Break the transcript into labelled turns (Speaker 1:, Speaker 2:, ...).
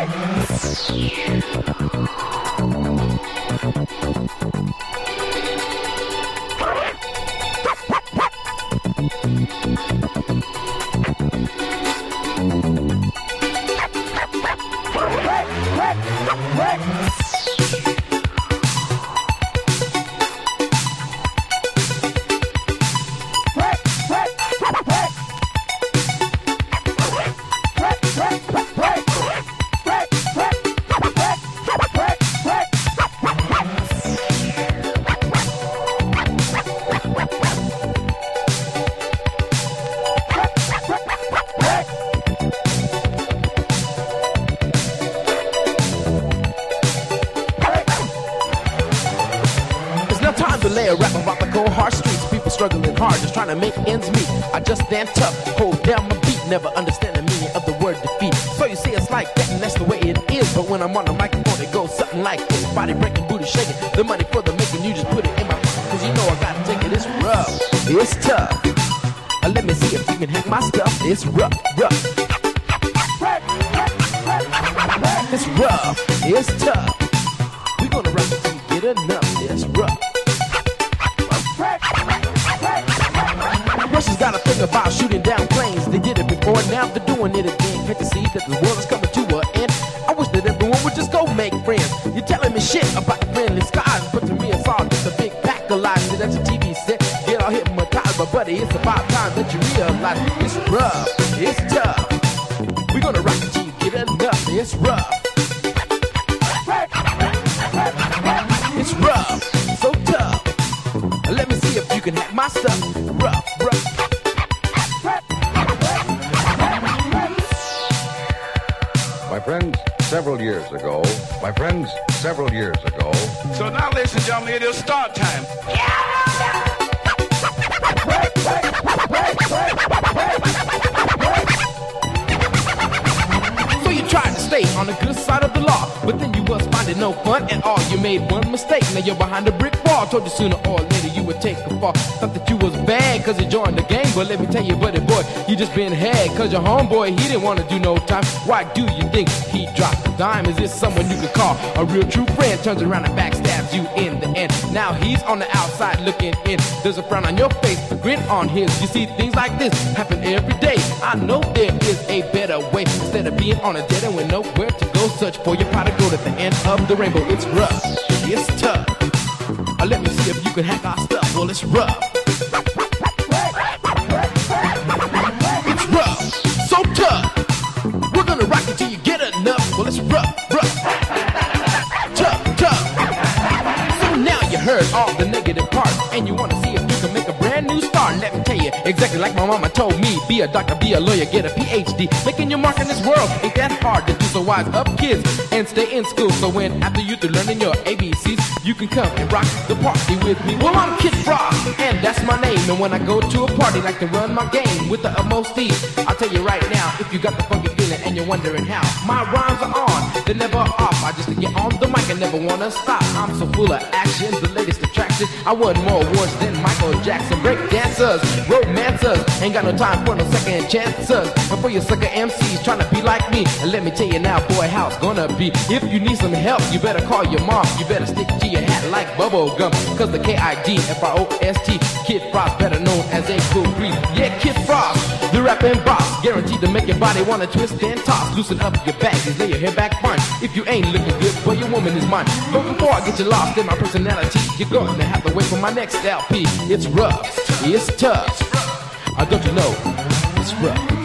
Speaker 1: Struggling hard, just trying to make ends meet. I just stand tough, hold down my beat, never understand the meaning of the word defeat. So you see it's like that, and that's the way it is. But when I'm on the microphone, it goes something like this. Body breaking, booty shaking, the money for the making, you just put it in my pocket, cause you know I gotta take it. It's rough, it's tough. Let me see if you can hack my stuff. It's rough, rough. It's rough, it's tough. We gonna rock it till you get enough. It's rough. Russians got a thing about shooting down planes. They did it before, now they're doing it again. Can't you see that the world is coming to an end? I wish that everyone would just go make friends. You're telling me shit about the friendly skies, but to me it's all just a big pack of lies. See, that's a TV set, get all hypnotized. But buddy, it's about time that you realize it's rough, it's tough. We're gonna rock it till you get enough. It's rough. It's rough, so tough. Let me see if you can hack my stuff. Rough, rough.
Speaker 2: My friends, several years ago.
Speaker 3: So now, ladies and gentlemen, it is start time.
Speaker 1: So you tried to stay on the good side of the law, but then you was finding no fun at all. You made one mistake, now you're behind a brick wall. Told you sooner or later you would take a fall. Thought that you was bad cause you joined the gang, but let me tell you, buddy boy, you just been had cause your homeboy, he didn't want to do no time. Why do you think he dropped the dime? Is this someone you could call a real true friend? Turns around and backstabs you in the end. Now he's on the outside looking in. There's a frown on your face, a grin on his. You see things like this happen every day. I know there is a better way. Instead of being on a dead end with nowhere to go, search for your pot of gold at the end of the rainbow. It's rough, it's tough. Let me see if you can hack our stuff. Well, it's rough. It's rough, so tough. We're gonna rock it till you get enough. Well, it's rough, rough. Tough, tough. So now you heard all the negative parts, and you wanna see if you can make a brand new start. Let me tell you, exactly like my mama told me, be a doctor, be a lawyer, get a PhD. Making your mark in this world ain't that hard to do. So wise up, kids, and stay in school. So when after you through learning your ABCs, you can come and rock the party with me. Well, I'm Kid Frost, and that's my name. And when I go to a party, like to run my game with the utmost ease. I'll tell you right now, if you got the funky feeling and you're wondering how, my rhymes are on, they're never off. I just get on the mic and never wanna stop. I'm so full of action, the latest attraction. I won more awards than Michael Jackson. Break dancers, romancers, ain't got no time for no second chances. And for your sucker MCs trying to be like me, and let me tell you now, boy, how it's gonna be. If you need some help, you better call your mom. You better stick to your hat like bubble gum, cause the KIDFROST, Kid Frost, better known as a cool breeze. Yeah, Kid Frost, the rapping boss, guaranteed to make your body wanna twist and toss. Loosen up your baggies, lay your hair back fine. If you ain't looking good, well, your woman is mine. But before I get you lost in my personality, you're going to have to wait for my next LP. It's rough, it's tough. Don't you know, it's rough.